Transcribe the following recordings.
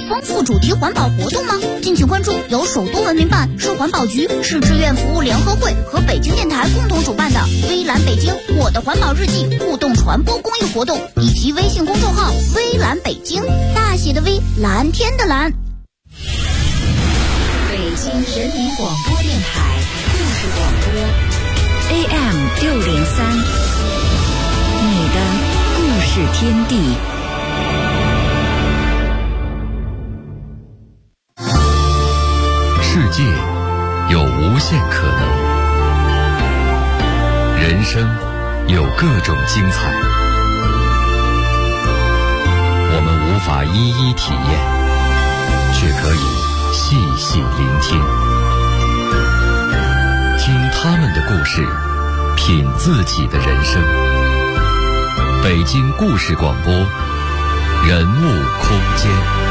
丰富主题环保活动吗？敬请关注由首都文明办、市环保局、市志愿服务联合会和北京电台共同主办的微蓝北京我的环保日记互动传播公益活动，以及微信公众号微蓝北京，大写的微，蓝天的蓝。 北京人民广播电台故事广播 AM 603，你的故事天地。 世界有无限可能，人生有各种精彩，我们无法一一体验，却可以细细聆听，听他们的故事，品自己的人生。北京故事广播，人物空间。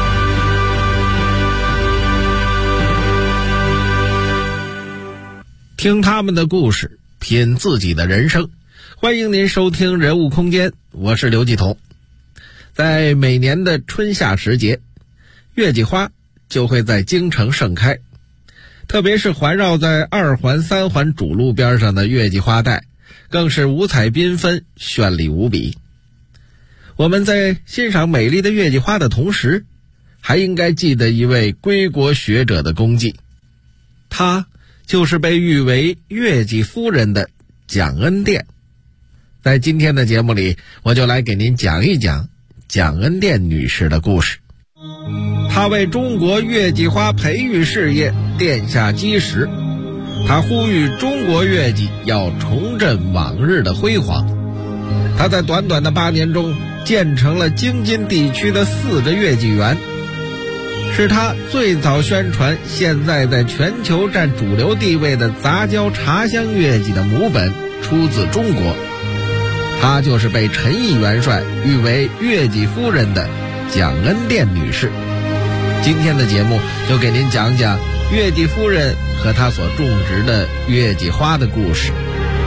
听他们的故事，品自己的人生。欢迎您收听人物空间，我是刘继彤。在每年的春夏时节，月季花就会在京城盛开，特别是环绕在2环3环主路边上的月季花带，更是五彩缤纷，绚丽无比。我们在欣赏美丽的月季花的同时，还应该记得一位归国学者的功绩，他就是被誉为月季夫人的蒋恩店。在今天的节目里，我就来给您讲一讲蒋恩店女士的故事。她为中国月季花培育事业奠下基石，她呼吁中国月季要重振往日的辉煌。她在短短的8年中建成了京津地区的4个月季园，是他最早宣传现在在全球占主流地位的杂交茶香月季的母本出自中国。她就是被陈毅元帅誉为月季夫人的蒋恩店女士。今天的节目就给您讲讲月季夫人和她所种植的月季花的故事。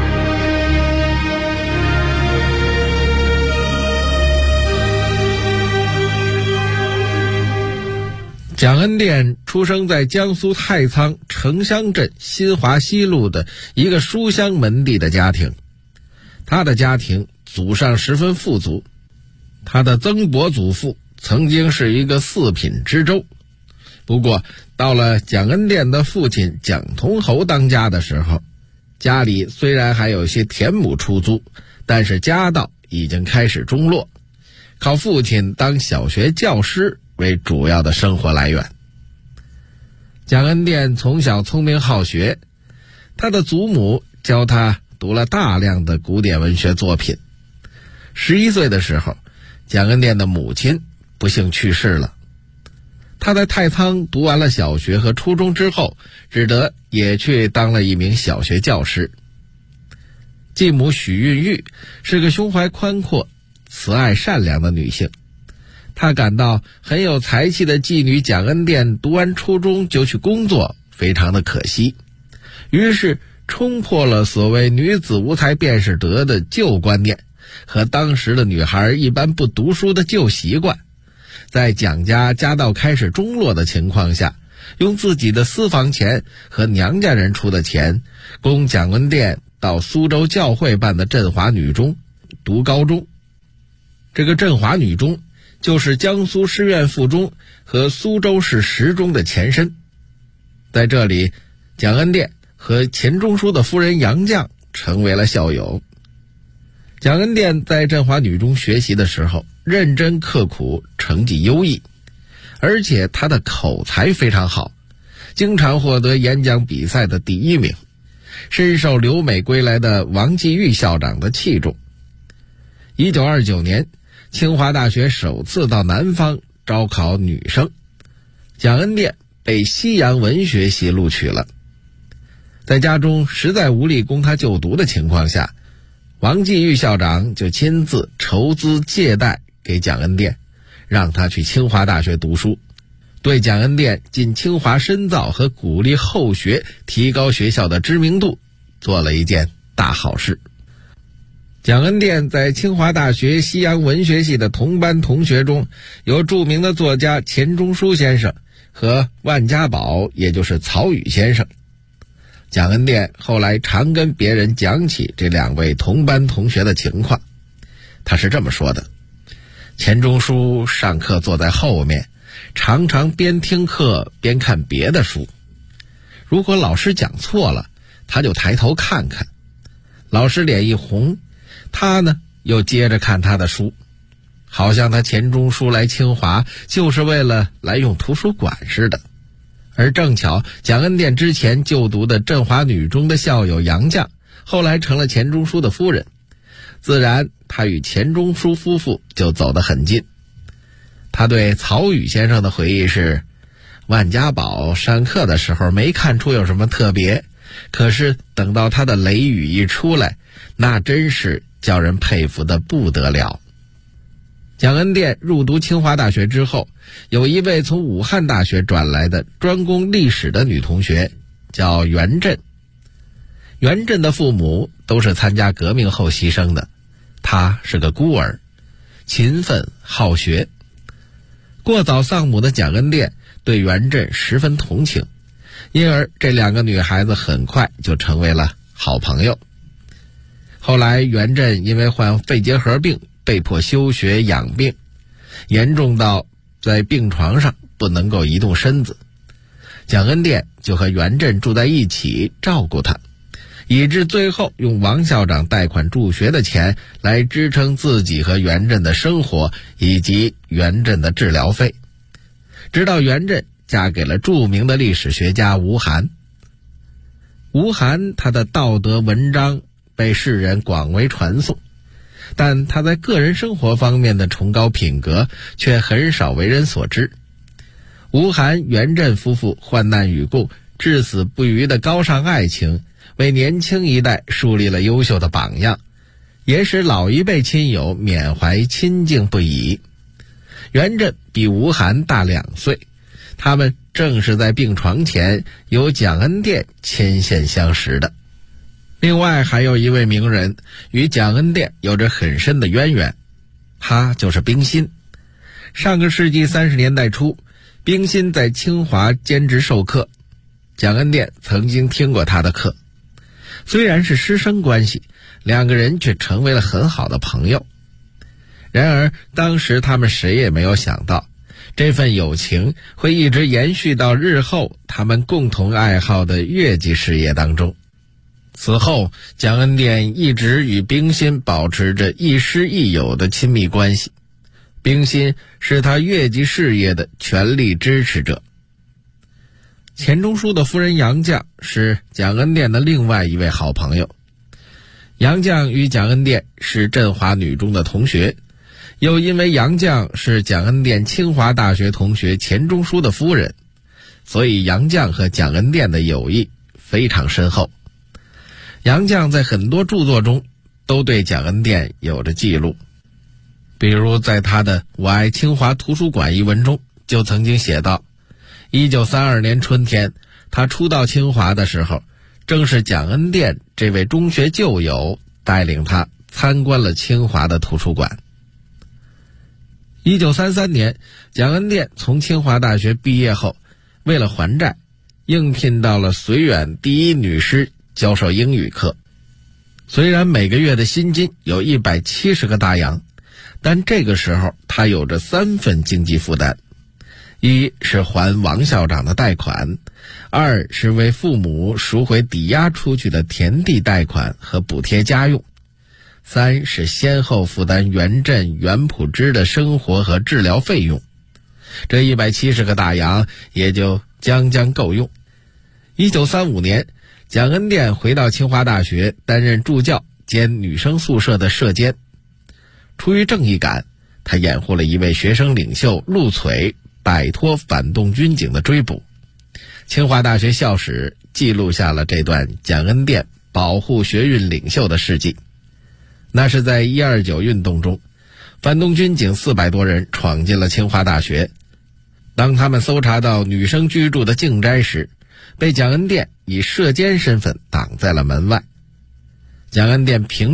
蒋恩店出生在江苏太仓城乡镇新华西路的一个书香门第的家庭。他的家庭祖上十分富足，他的曾伯祖父曾经是一个4品知州。不过到了蒋恩店的父亲蒋同侯当家的时候，家里虽然还有些田亩出租，但是家道已经开始中落，靠父亲当小学教师为主要的生活来源。蒋恩店从小聪明好学，他的祖母教他读了大量的古典文学作品。11岁的时候，蒋恩店的母亲不幸去世了。他在太仓读完了小学和初中之后，只得也去当了一名小学教师。继母许孕玉是个胸怀宽阔、慈爱善良的女性。她感到很有才气的妓女蒋恩店读完初中就去工作，非常的可惜，于是冲破了所谓女子无才便是德的旧观念和当时的女孩一般不读书的旧习惯，在蒋家家道开始中落的情况下，用自己的私房钱和娘家人出的钱，供蒋恩店到苏州教会办的振华女中读高中。这个振华女中就是江苏师院附中和苏州市十中的前身。在这里，蒋恩店和钱钟书的夫人杨绛成为了校友。蒋恩店在振华女中学习的时候认真刻苦，成绩优异，而且他的口才非常好，经常获得演讲比赛的第1名，深受留美归来的王继玉校长的器重。1929年，清华大学首次到南方招考女生，蒋恩店被西洋文学系录取了。在家中实在无力供他就读的情况下，王继玉校长就亲自筹资借贷给蒋恩店，让他去清华大学读书，对蒋恩店进清华深造和鼓励后学提高学校的知名度做了一件大好事。 蒋恩店在清华大学西洋文学系的同班同学中，有著名的作家钱钟书先生和万家宝，也就是曹禺先生。蒋恩店后来常跟别人讲起这两位同班同学的情况，他是这么说的：钱钟书上课坐在后面，常常边听课边看别的书，如果老师讲错了，他就抬头看看，老师脸一红，他呢又接着看他的书，好像他钱钟书来清华就是为了来用图书馆似的。而正巧蒋恩店之前就读的振华女中的校友杨绛，后来成了钱钟书的夫人，自然他与钱钟书夫妇就走得很近。他对曹禺先生的回忆是：万家宝上课的时候没看出有什么特别，可是等到他的雷语一出来，那真是叫人佩服得不得了。蒋恩店入读清华大学之后，有一位从武汉大学转来的专攻历史的女同学，叫袁振。袁振的父母都是参加革命后牺牲的，她是个孤儿，勤奋好学。过早丧母的蒋恩店对袁振十分同情，因而这两个女孩子很快就成为了好朋友。后来袁振因为患肺结核病，被迫休学养病，严重到在病床上不能够移动身子。蒋恩店就和袁振住在一起照顾他，以致最后用王校长贷款助学的钱来支撑自己和袁振的生活以及袁振的治疗费。直到袁振嫁给了著名的历史学家吴晗。吴晗他的道德文章被世人广为传颂，但他在个人生活方面的崇高品格却很少为人所知。吴晗、袁振夫妇患难与共、至死不渝的高尚爱情，为年轻一代树立了优秀的榜样，也使老一辈亲友缅怀亲敬不已。袁振比吴晗大2岁，他们正是在病床前由蒋恩店牵线相识的。另外还有一位名人与蒋恩店有着很深的渊源，他就是冰心。上个世纪30年代初，冰心在清华兼职授课，蒋恩店曾经听过他的课。虽然是师生关系，两个人却成为了很好的朋友。然而当时他们谁也没有想到，这份友情会一直延续到日后他们共同爱好的乐器事业当中。此后蒋恩店一直与冰心保持着亦师亦友的亲密关系，冰心是他乐器事业的全力支持者。钱钟书的夫人杨绛是蒋恩店的另外一位好朋友。杨绛与蒋恩店是振华女中的同学，又因为杨绛是蒋恩店清华大学同学钱钟书的夫人，所以杨绛和蒋恩店的友谊非常深厚。杨绛在很多著作中都对蒋恩店有着记录，比如在他的《我爱清华图书馆》一文中就曾经写道，1932年春天，他初到清华的时候，正是蒋恩店这位中学旧友带领他参观了清华的图书馆。1933年，蒋恩店从清华大学毕业后，为了还债，应聘到了绥远第一女师教授英语课。虽然每个月的薪金有170个大洋，但这个时候他有着3份经济负担：一是还王校长的贷款，二是为父母赎回抵押出去的田地贷款和补贴家用，三是先后负担袁振、袁朴之的生活和治疗费用。这170个大洋也就将将够用。1935年，蒋恩店回到清华大学担任助教兼女生宿舍的舍监。出于正义感，他掩护了一位学生领袖陆璀摆脱反动军警的追捕。清华大学校史记录下了这段蒋恩店保护学运领袖的事迹。那是在129运动中，反动军警400多人闯进了清华大学。当他们搜查到女生居住的静斋时，被蒋恩店以舍监身份挡在了门外。蒋恩店平静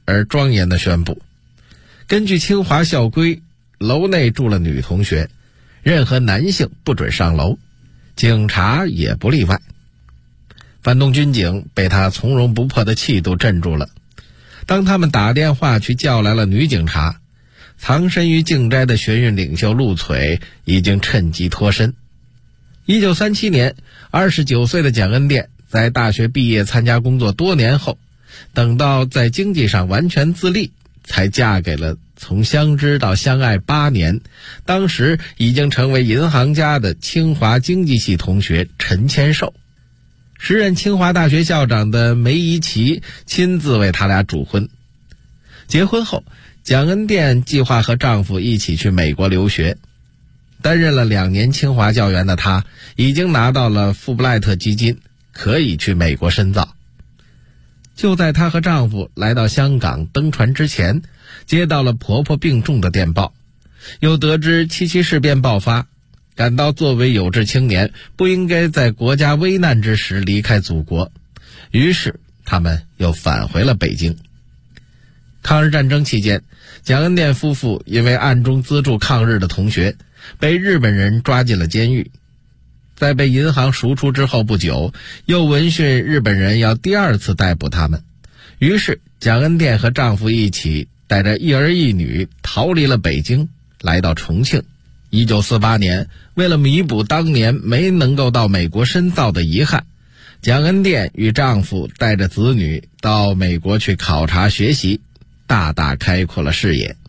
而庄严地宣布，根据清华校规，楼内住了女同学，任何男性不准上楼，警察也不例外。反动军警被他从容不迫的气度镇住了。当他们打电话去叫来了女警察，藏身于静斋的学运领袖陆璀已经趁机脱身。1937年，29岁的蒋恩甸在大学毕业参加工作多年后，等到在经济上完全自立，才嫁给了从相知到相爱8年，当时已经成为银行家的清华经济系同学陈谦寿。时任清华大学校长的梅贻琦亲自为他俩主婚。结婚后，蒋恩甸计划和丈夫一起去美国留学。担任了2年清华教员的她，已经拿到了富布莱特基金，可以去美国深造。就在她和丈夫来到香港登船之前，接到了婆婆病重的电报，又得知七七事变爆发，感到作为有志青年不应该在国家危难之时离开祖国，于是他们又返回了北京。抗日战争期间，蒋恩甸夫妇因为暗中资助抗日的同学，被日本人抓进了监狱。在被银行赎出之后不久，又闻讯日本人要第2次逮捕他们，于是蒋恩甸和丈夫一起带着一儿一女逃离了北京，来到重庆。1948年，为了弥补当年没能够到美国深造的遗憾，蒋恩甸与丈夫带着子女到美国去考察学习，大大开阔了视野。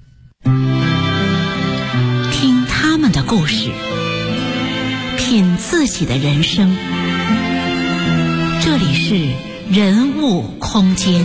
听他们的故事，品自己的人生。这里是人物空间。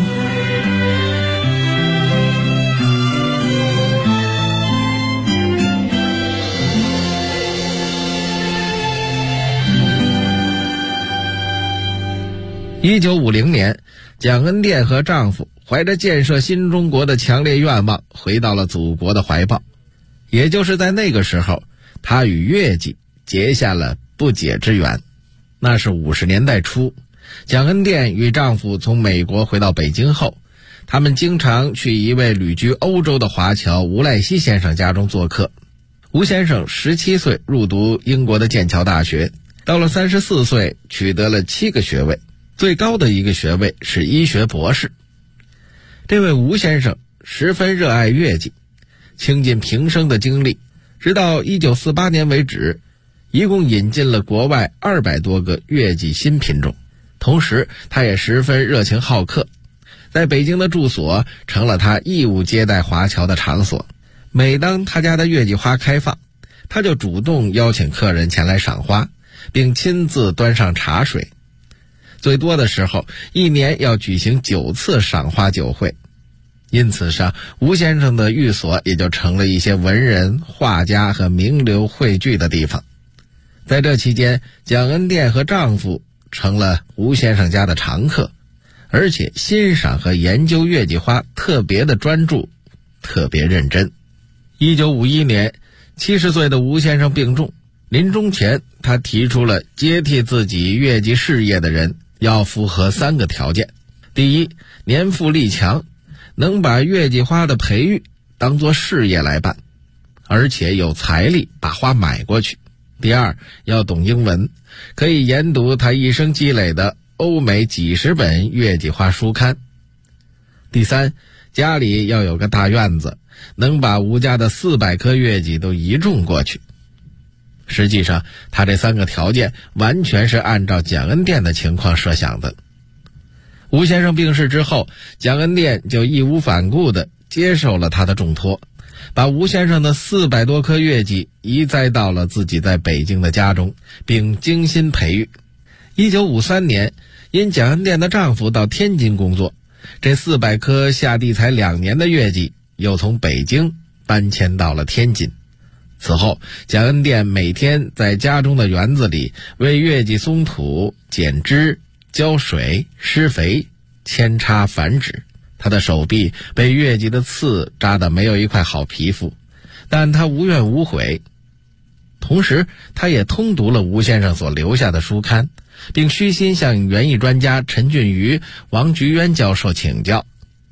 1950年，蒋恩甸和丈夫怀着建设新中国的强烈愿望，回到了祖国的怀抱。也就是在那个时候，她与月季结下了不解之缘。那是50年代初，蒋恩甸与丈夫从美国回到北京后，他们经常去一位旅居欧洲的华侨吴赖西先生家中做客。吴先生17岁入读英国的剑桥大学，到了34岁取得了7个学位，最高的一个学位是医学博士。这位吴先生十分热爱月季，倾尽平生的精力，直到1948年为止，一共引进了国外200多个月季新品种。同时他也十分热情好客，在北京的住所成了他义务接待华侨的场所。每当他家的月季花开放，他就主动邀请客人前来赏花，并亲自端上茶水。最多的时候，1年要举行9次赏花酒会。因此上，吴先生的寓所也就成了一些文人、画家和名流汇聚的地方。在这期间，蒋恩甸和丈夫成了吴先生家的常客，而且欣赏和研究月季花特别的专注，特别认真。1951年，70岁的吴先生病重，临终前他提出了接替自己月季事业的人要符合3个条件。第一，年富力强，能把月季花的培育当作事业来办，而且有财力把花买过去。第二，要懂英文，可以研读他一生积累的欧美几10本月季花书刊。第三，家里要有个大院子，能把吴家的400棵月季都移种过去。实际上，他这3个条件完全是按照蒋恩甸的情况设想的。吴先生病逝之后，蒋恩甸就义无反顾地接受了他的重托，把吴先生的400多棵月季移栽到了自己在北京的家中，并精心培育。1953年，因蒋恩甸的丈夫到天津工作，这400棵下地才2年的月季又从北京搬迁到了天津。此后，蒋恩甸每天在家中的园子里为月季松土、剪枝、浇水、施肥、扦插繁殖。他的手臂被月季的刺扎得没有一块好皮肤，但他无怨无悔。同时，他也通读了吴先生所留下的书刊，并虚心向园艺专家陈俊瑜、王菊渊教授请教。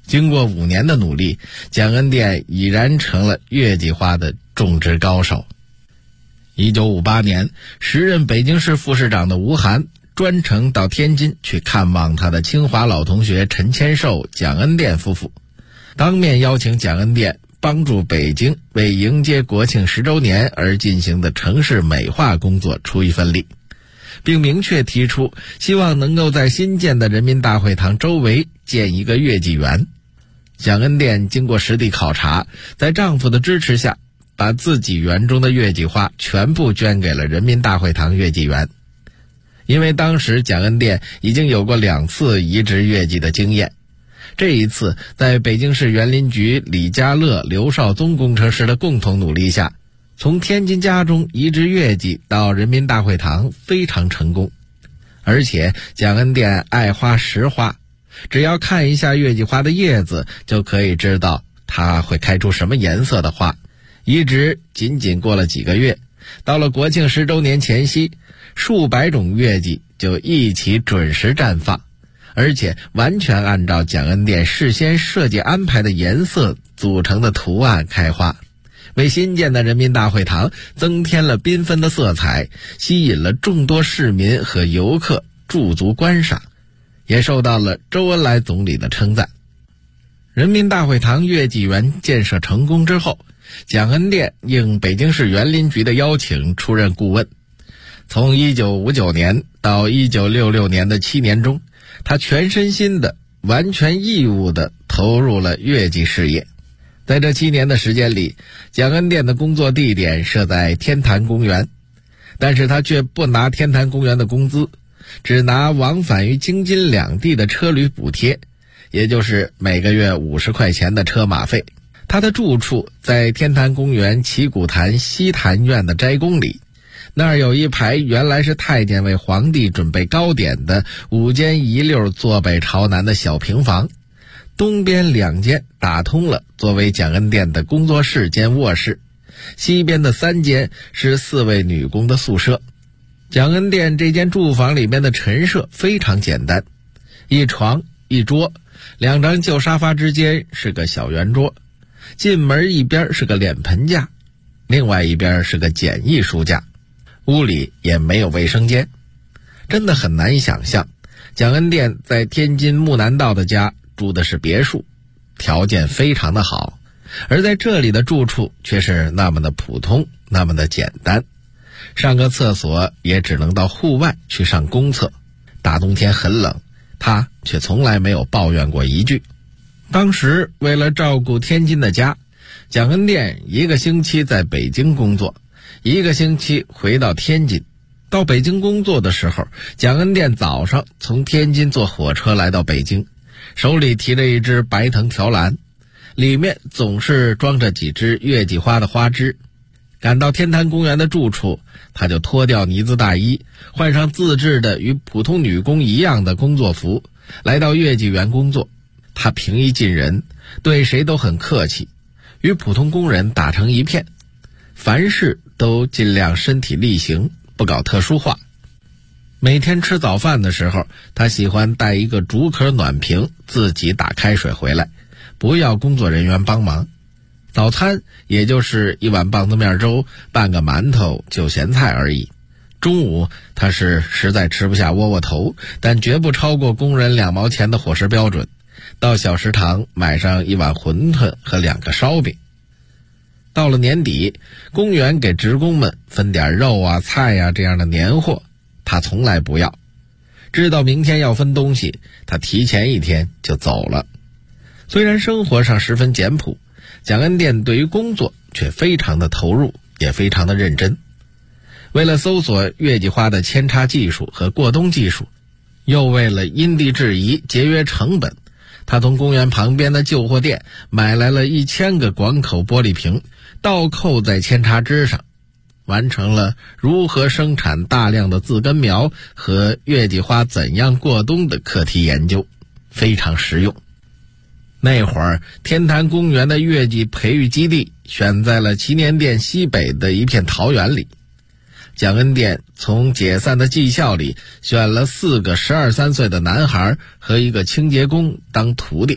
经过5年的努力，蒋恩店已然成了月季花的种植高手。1958年，时任北京市副市长的吴晗专程到天津去看望他的清华老同学陈千寿、蒋恩店夫妇，当面邀请蒋恩店帮助北京为迎接国庆10周年而进行的城市美化工作出一份力，并明确提出希望能够在新建的人民大会堂周围建一个月季园。蒋恩店经过实地考察，在丈夫的支持下，把自己园中的月季花全部捐给了人民大会堂月季园。因为当时蒋恩店已经有过2次移植月季的经验，这一次在北京市园林局李家乐、刘少宗工程师的共同努力下，从天津家中移植月季到人民大会堂非常成功。而且蒋恩店爱花识花，只要看一下月季花的叶子，就可以知道它会开出什么颜色的花。移植仅仅过了几个月，到了国庆10周年前夕，数百种月季就一起准时绽放，而且完全按照蒋恩店事先设计安排的颜色组成的图案开花，为新建的人民大会堂增添了缤纷的色彩，吸引了众多市民和游客驻足观赏，也受到了周恩来总理的称赞。人民大会堂月季园建设成功之后，蒋恩店应北京市园林局的邀请出任顾问。从1959年到1966年的7年中，他全身心的、完全义务的投入了月季事业。在这7年的时间里，蒋恩店的工作地点设在天坛公园，但是他却不拿天坛公园的工资，只拿往返于京津两地的车旅补贴，也就是每个月50块钱的车马费。他的住处在天坛公园旗鼓坛西坛院的斋宫里，那儿有一排原来是太监为皇帝准备糕点的5间一溜坐北朝南的小平房，东边2间打通了作为蒋恩店的工作室兼卧室，西边的3间是4位女工的宿舍。蒋恩店这间住房里面的陈设非常简单，一床一桌，2张旧沙发之间是个小圆桌，进门一边是个脸盆架，另外一边是个简易书架，屋里也没有卫生间。真的很难以想象，蒋恩店在天津木南道的家住的是别墅，条件非常的好，而在这里的住处却是那么的普通，那么的简单，上个厕所也只能到户外去上公厕，大冬天很冷，他却从来没有抱怨过一句。当时为了照顾天津的家，蒋恩店1个星期在北京工作，1个星期回到天津。到北京工作的时候，蒋恩店早上从天津坐火车来到北京，手里提着一只白藤条篮，里面总是装着几只月季花的花枝。赶到天坛公园的住处，他就脱掉呢子大衣，换上自制的与普通女工一样的工作服，来到月季园工作。他平易近人，对谁都很客气，与普通工人打成一片，凡事都尽量身体力行，不搞特殊化。每天吃早饭的时候，他喜欢带一个竹壳暖瓶，自己打开水回来，不要工作人员帮忙。早餐也就是1碗棒子面粥，半个馒头，就咸菜而已。中午他是实在吃不下窝窝头，但绝不超过工人2毛钱的伙食标准，到小食堂买上1碗馄饨和2个烧饼。到了年底，公园给职工们分点肉啊、菜啊这样的年货，他从来不要。知道明天要分东西，他提前1天就走了。虽然生活上十分简朴，蒋恩店对于工作却非常的投入，也非常的认真。为了搜索月季花的扦插技术和过冬技术，又为了因地制宜节约成本，他从公园旁边的旧货店买来了1000个广口玻璃瓶，倒扣在扦插枝上，完成了如何生产大量的自根苗和月季花怎样过冬的课题研究，非常实用。那会儿天坛公园的月季培育基地选在了祈年殿西北的一片桃园里。蒋恩店从解散的技校里选了4个12、13岁的男孩和1个清洁工当徒弟，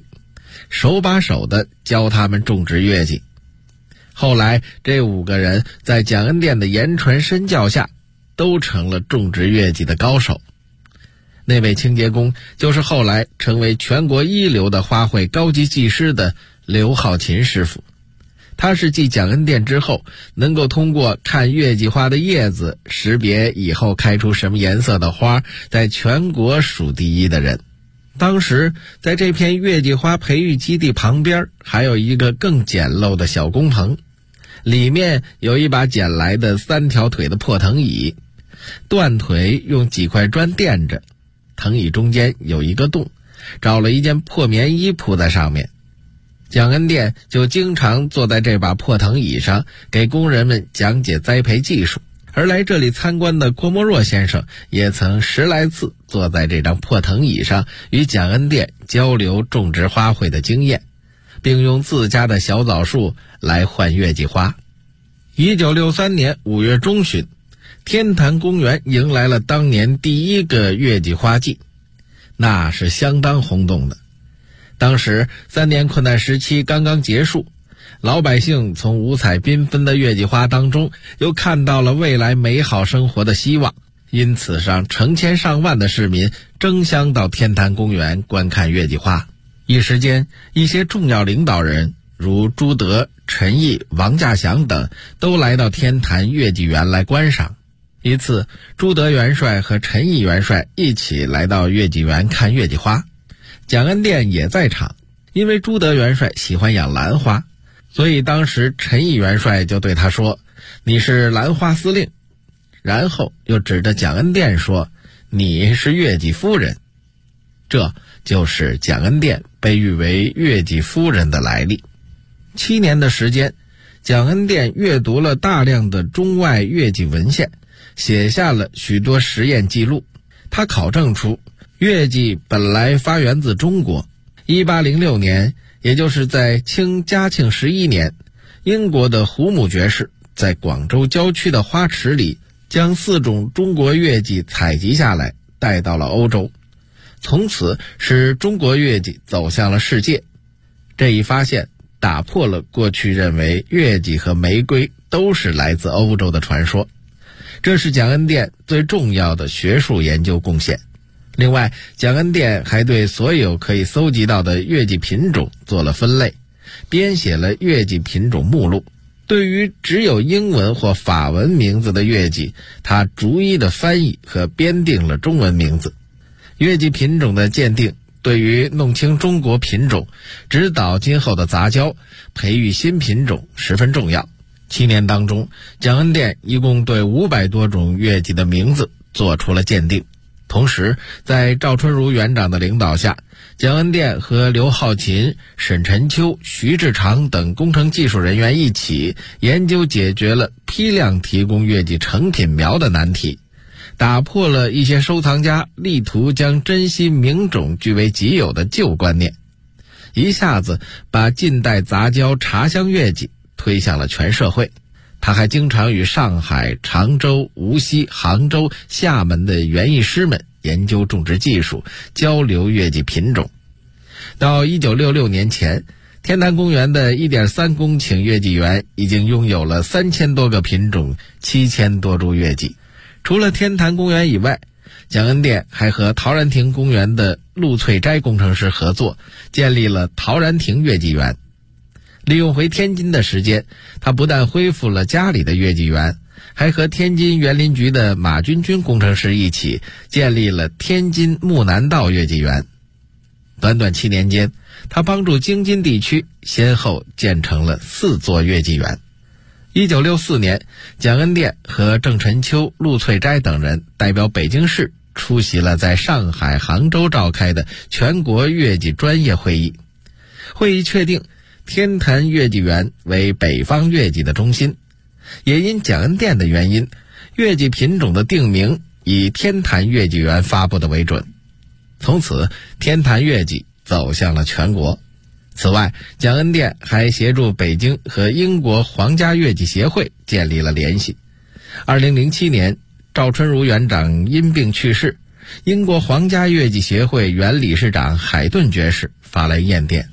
手把手地教他们种植月季。后来这5个人在蒋恩店的言传身教下，都成了种植月季的高手。那位清洁工就是后来成为全国一流的花卉高级技师的刘浩琴师傅。他是继蒋恩店之后能够通过看月季花的叶子识别以后开出什么颜色的花，在全国数第一的人。当时在这片月季花培育基地旁边还有一个更简陋的小工棚，里面有一把捡来的3条腿的破藤椅，断腿用几块砖垫着，藤椅中间有一个洞，找了一件破棉衣铺在上面。蒋恩店就经常坐在这把破藤椅上给工人们讲解栽培技术，而来这里参观的郭沫若先生也曾10来次坐在这张破藤椅上与蒋恩店交流种植花卉的经验，并用自家的小枣树来换月季花。1963年5月中旬，天坛公园迎来了当年第一个月季花季，那是相当轰动的。当时3年困难时期刚刚结束，老百姓从五彩缤纷的月季花当中又看到了未来美好生活的希望，因此上成千上万的市民争相到天坛公园观看月季花。一时间，一些重要领导人如朱德、陈毅、王稼祥等都来到天坛月季园来观赏。一次，朱德元帅和陈毅元帅一起来到月季园看月季花，蒋恩店也在场。因为朱德元帅喜欢养兰花，所以当时陈毅元帅就对他说：“你是兰花司令。”然后又指着蒋恩店说：“你是月季夫人。”这就是蒋恩店被誉为月季夫人的来历。7年的时间，蒋恩店阅读了大量的中外月季文献，写下了许多实验记录。他考证出月季本来发源自中国。1806年，也就是在清嘉庆11年，英国的胡姆爵士在广州郊区的花池里将4种中国月季采集下来，带到了欧洲，从此使中国月季走向了世界。这一发现打破了过去认为月季和玫瑰都是来自欧洲的传说，这是蒋恩店最重要的学术研究贡献。另外，蒋恩店还对所有可以搜集到的月季品种做了分类，编写了月季品种目录。对于只有英文或法文名字的月季，他逐一的翻译和编定了中文名字。月季品种的鉴定对于弄清中国品种、指导今后的杂交、培育新品种十分重要。7年当中，蒋恩店一共对500多种月季的名字做出了鉴定。同时，在赵春如园长的领导下，蒋恩店和刘浩琴、沈晨秋、徐志长等工程技术人员一起研究解决了批量提供月季成品苗的难题，打破了一些收藏家力图将珍稀名种据为己有的旧观念，一下子把近代杂交茶香月季推向了全社会。他还经常与上海、常州、无锡、杭州、厦门的园艺师们研究种植技术，交流月季品种。到1966年前，天坛公园的 1.3 公顷月季园已经拥有了3000多个品种，7000多株月季。除了天坛公园以外，蒋恩店还和陶然亭公园的陆翠斋工程师合作，建立了陶然亭月季园。利用回天津的时间，他不但恢复了家里的月季园，还和天津园林局的马军军工程师一起建立了天津木南道月季园。短短7年间，他帮助京津地区先后建成了4座月季园。1964年，蒋恩店和郑晨秋、陆翠斋等人代表北京市出席了在上海、杭州召开的全国月季专业会议。会议确定天坛月季园为北方月季的中心，也因蒋恩店的原因，月季品种的定名以天坛月季园发布的为准。从此，天坛月季走向了全国。此外，蒋恩店还协助北京和英国皇家月季协会建立了联系。2007年，赵春如园长因病去世，英国皇家月季协会原理事长海顿爵士发来唁电。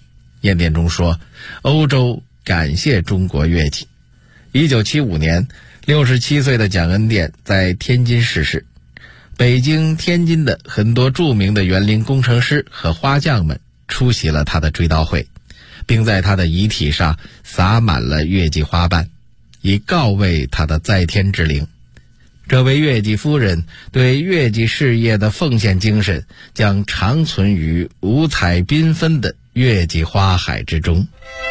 唁电中说，欧洲感谢中国乐器。1975年，67岁的蒋恩殿在天津逝世。北京、天津的很多著名的园林工程师和花匠们出席了他的追悼会，并在他的遗体上撒满了月季花瓣，以告慰他的在天之灵。这位月季夫人对月季事业的奉献精神将长存于五彩缤纷的月季花海之中。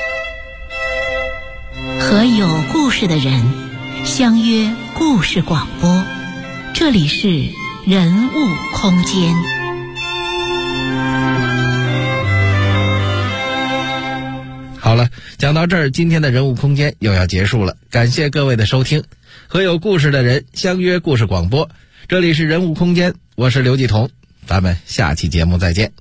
和有故事的人相约故事广播，这里是人物空间。 好了，讲到这儿，今天的人物空间又要结束了，感谢各位的收听。和有故事的人相约故事广播，这里是人物空间，我是刘继彤，咱们下期节目再见。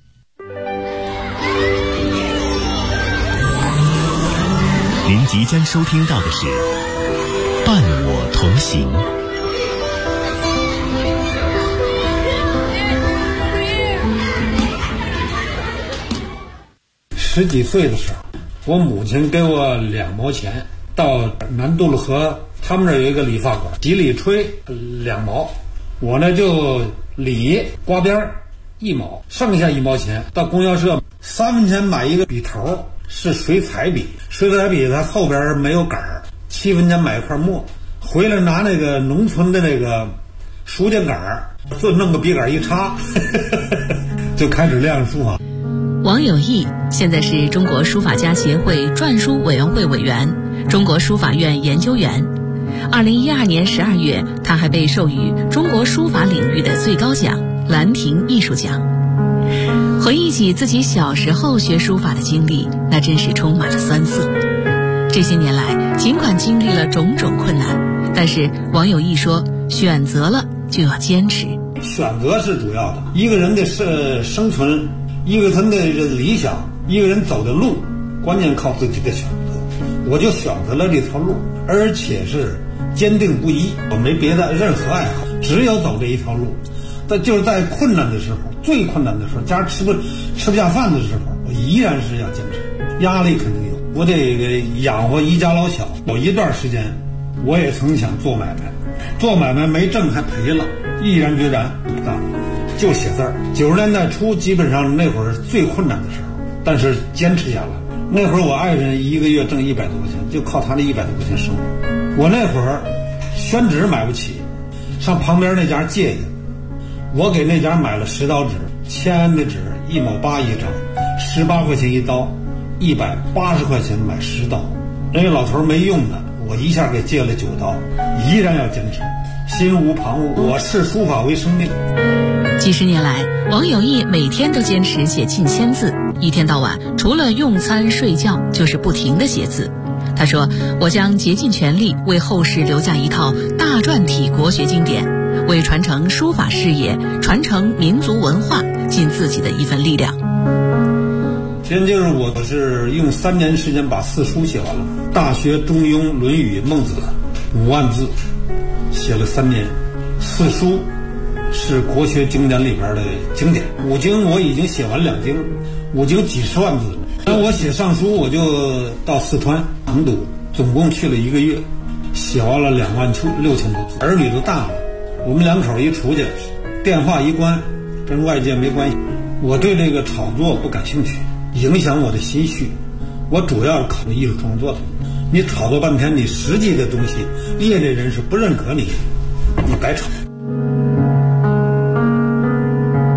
您即将收听到的是伴我同行。 10几岁的时候，我母亲给我2毛钱，到南渡路河他们这儿有一个理发馆，洗理吹2毛，我呢就理刮边1毛，剩下1毛钱到供销社3分钱买一个笔头，是水彩笔，水彩笔它后边没有杆儿，7分钱买一块墨，回来拿那个农村的那个书架杆儿，就弄个笔杆一插就开始练书法。 王有义现在是中国书法家协会篆书委员会委员，中国书法院研究员。2012年12月，他还被授予中国书法领域的最高奖兰亭艺术奖。回忆起自己小时候学书法的经历，那真是充满了酸涩。这些年来，尽管经历了种种困难，但是王有义说，选择了就要坚持。 选择是主要的，一个人的生存，一个人的理想，一个人走的路，关键靠自己的选择。我就选择了这条路，而且是坚定不移，我没别的任何爱好，只有走这一条路。但就是在困难的时候，最困难的时候，家吃不下饭的时候，我依然是要坚持。压力肯定有，我得养活一家老小。有一段时间，我也曾想做买卖，做买卖没挣还赔了，毅然决然不干，就写字儿。90年代初，基本上那会儿最困难的时候，但是坚持下来。那会儿我爱人一个月挣100多块钱，就靠他那100多块钱生活。我那会儿宣纸买不起，上旁边那家借去，我给那家买了10刀纸，签的纸1毛8一张，18块钱一刀，180块钱买10刀。那个老头没用的，我一下给借了9刀，依然要坚持，心无旁骛。我视书法为生命。 几十年来，王有义每天都坚持写近1000字，一天到晚除了用餐睡觉就是不停地写字。他说，我将竭尽全力为后世留下一套大篆体国学经典，为传承书法事业、传承民族文化尽自己的一份力量。 现就是我是用3年时间把4书写完了，大学、中庸、论语、孟子5万字写了3年。4书是国学经典里边的经典，5经我已经写完2经，5经几十万字。那我写上书，我就到四川成都，总共去了1个月，写完了26000多字。儿女都大了，我们2口一出去，电话一关，跟外界没关系。我对这个炒作不感兴趣，影响我的心绪。我主要是考虑艺术创作的。你炒作半天，你实际的东西，业内人士不认可你，你白炒。